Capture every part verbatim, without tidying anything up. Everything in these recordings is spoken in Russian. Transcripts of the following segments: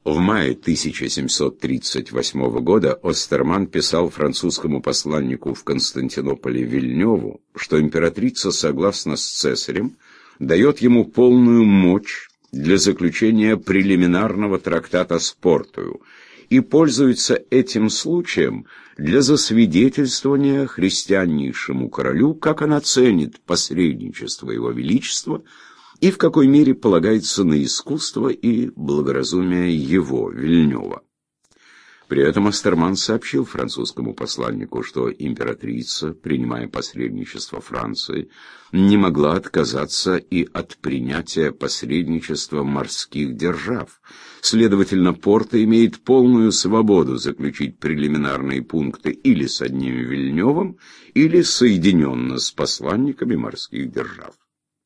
В мае тысяча семьсот тридцать восьмого года Остерман писал французскому посланнику в Константинополе Вильнёву, что императрица, согласно с цесарем, дает ему полную мощь для заключения прелиминарного трактата с Портою и пользуется этим случаем для засвидетельствования христианнейшему королю, как она ценит посредничество его величества и в какой мере полагается на искусство и благоразумие его, Вильнёва. При этом Остерман сообщил французскому посланнику, что императрица, принимая посредничество Франции, не могла отказаться и от принятия посредничества морских держав. Следовательно, Порто имеет полную свободу заключить прелиминарные пункты или с одним Вильнёвым, или соединенно с посланниками морских держав.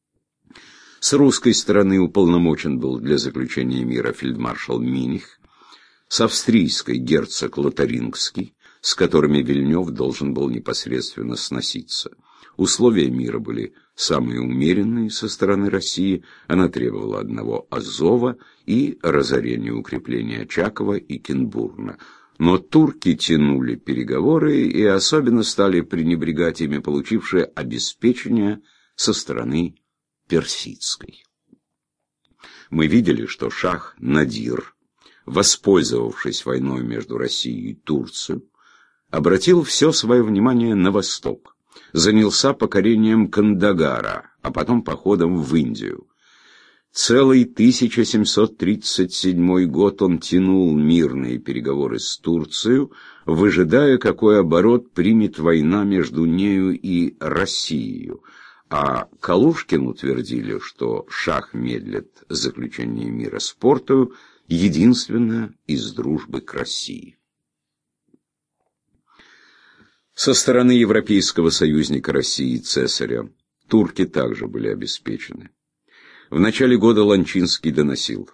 С русской стороны уполномочен был для заключения мира фельдмаршал Миних, с австрийской герцог Лотарингский, с которыми Вильнёв должен был непосредственно сноситься. Условия мира были самые умеренные со стороны России, она требовала одного Азова и разорения укрепления Очакова и Кенбурна. Но турки тянули переговоры и особенно стали пренебрегать ими, получившие обеспечение со стороны персидской. Мы видели, что шах Надир, воспользовавшись войной между Россией и Турцией, обратил все свое внимание на восток, занялся покорением Кандагара, а потом походом в Индию. Целый тысяча семьсот тридцать седьмой год он тянул мирные переговоры с Турцией, выжидая, какой оборот примет война между нею и Россией. А Калушкин утвердили, что шах медлит с заключением мира с Портою, единственное из дружбы к России. Со стороны европейского союзника России Цесаря турки также были обеспечены. В начале года Ланчинский доносил,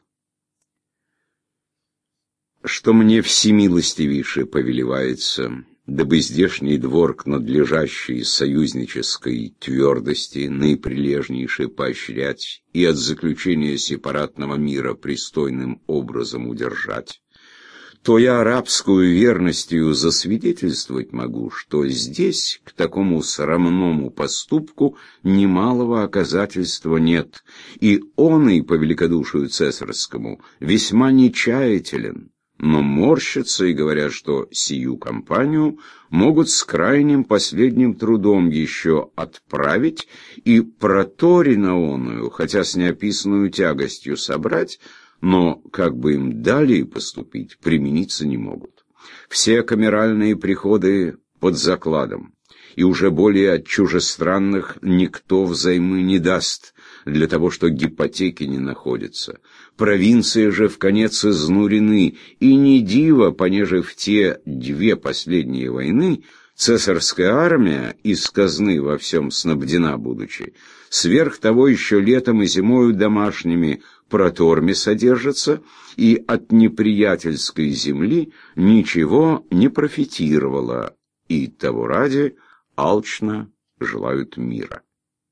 что мне всемилостивейше повелевается, дабы здешний двор к надлежащей союзнической твердости наиприлежнейше поощрять и от заключения сепаратного мира пристойным образом удержать, то я арабскую верностью засвидетельствовать могу, что здесь к такому срамному поступку немалого оказательства нет, и он и по великодушию цесарскому весьма нечаятелен, но морщатся и говорят, что сию кампанию могут с крайним последним трудом еще отправить и проторенную, хотя с неописанную тягостью собрать, но, как бы им далее поступить, примениться не могут. Все камеральные приходы под закладом, и уже более от чужестранных никто взаймы не даст, для того, что гипотеки не находятся. Провинции же вконец изнурены, и не диво, понеже в те две последние войны цесарская армия, из казны во всем снабдена будучи, сверх того еще летом и зимою домашними проторми содержится, и от неприятельской земли ничего не профитировала, и того ради алчно желают мира.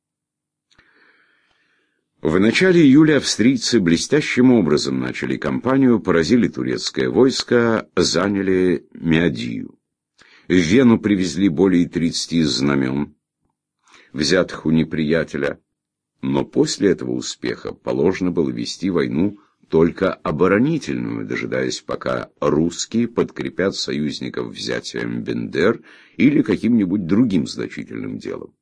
В начале июля австрийцы блестящим образом начали кампанию, поразили турецкое войско, заняли Меадию. В Вену привезли более тридцати знамен, взятых у неприятеля, но после этого успеха положено было вести войну только оборонительную, дожидаясь, пока русские подкрепят союзников взятием Бендер или каким-нибудь другим значительным делом.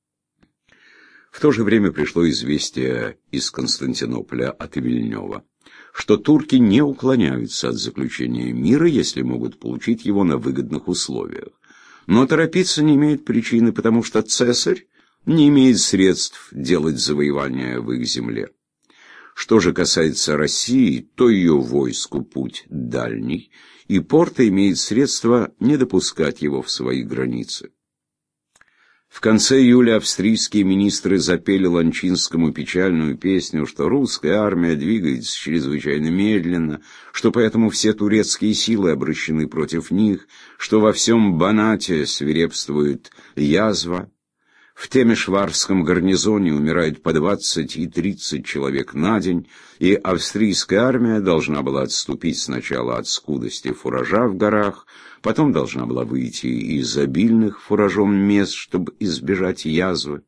В то же время пришло известие из Константинополя от Вильнёва, что турки не уклоняются от заключения мира, если могут получить его на выгодных условиях. Но торопиться не имеют причины, потому что цесарь не имеет средств делать завоевания в их земле. Что же касается России, то ее войску путь дальний, и Порто имеет средства не допускать его в свои границы. В конце июля австрийские министры запели Ланчинскому печальную песню, что русская армия двигается чрезвычайно медленно, что поэтому все турецкие силы обращены против них, что во всем Банате свирепствует язва. В Темешварском гарнизоне умирает по двадцать и тридцать человек на день, и австрийская армия должна была отступить сначала от скудости фуража в горах, потом должна была выйти из обильных фуражом мест, чтобы избежать язвы.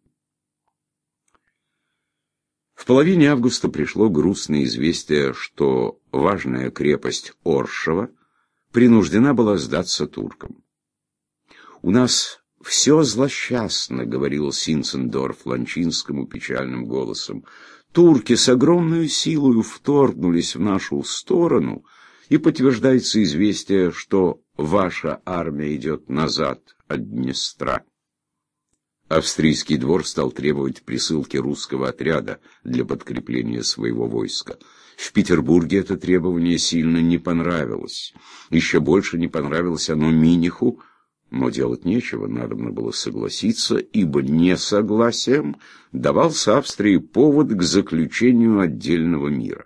В половине августа пришло грустное известие, что важная крепость Оршева принуждена была сдаться туркам. «У нас все злосчастно», — говорил Синцендорф Ланчинскому печальным голосом. «Турки с огромной силой вторгнулись в нашу сторону, и подтверждается известие, что ваша армия идет назад от Днестра». Австрийский двор стал требовать присылки русского отряда для подкрепления своего войска. В Петербурге это требование сильно не понравилось. Еще больше не понравилось оно Миниху, но делать нечего, надобно было согласиться, ибо несогласием давался Австрии повод к заключению отдельного мира.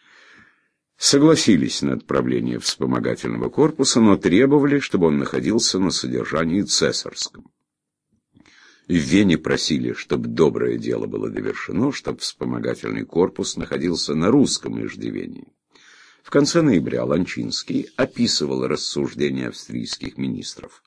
Согласились на отправление вспомогательного корпуса, но требовали, чтобы он находился на содержании цесарском. В Вене просили, чтобы доброе дело было довершено, чтобы вспомогательный корпус находился на русском иждивении. В конце ноября Ланчинский описывал рассуждения австрийских министров.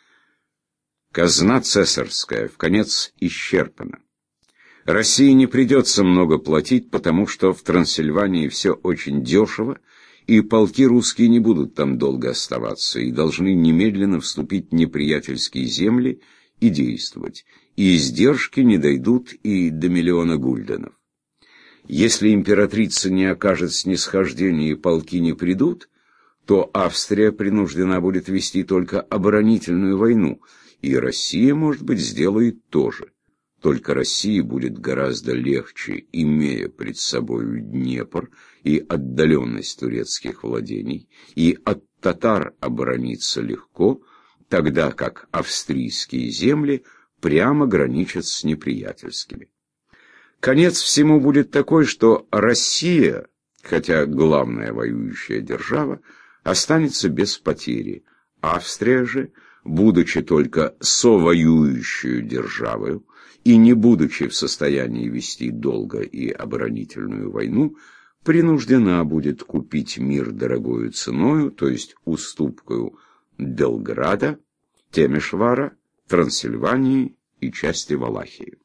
«Казна цесарская вконец исчерпана. России не придется много платить, потому что в Трансильвании все очень дешево, и полки русские не будут там долго оставаться, и должны немедленно вступить в неприятельские земли и действовать, и издержки не дойдут и до миллиона гульденов. Если императрица не окажет снисхождения и полки не придут, то Австрия принуждена будет вести только оборонительную войну, и Россия, может быть, сделает то же. Только России будет гораздо легче, имея пред собою Днепр и отдаленность турецких владений, и от татар оборониться легко, тогда как австрийские земли прямо граничат с неприятельскими. Конец всему будет такой, что Россия, хотя главная воюющая держава, останется без потери. Австрия же, будучи только совоюющей державой и не будучи в состоянии вести долго и оборонительную войну, принуждена будет купить мир дорогою ценою, то есть уступкою Белграда, Темешвара, Трансильвании и части Валахии.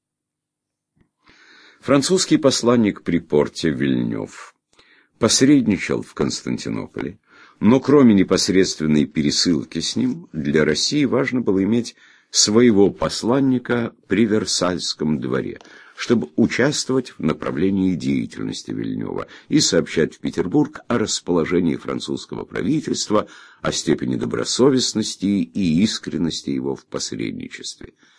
Французский посланник при порте Вильнёв посредничал в Константинополе, но кроме непосредственной пересылки с ним, для России важно было иметь своего посланника при Версальском дворе, чтобы участвовать в направлении деятельности Вильнёва и сообщать в Петербург о расположении французского правительства, о степени добросовестности и искренности его в посредничестве.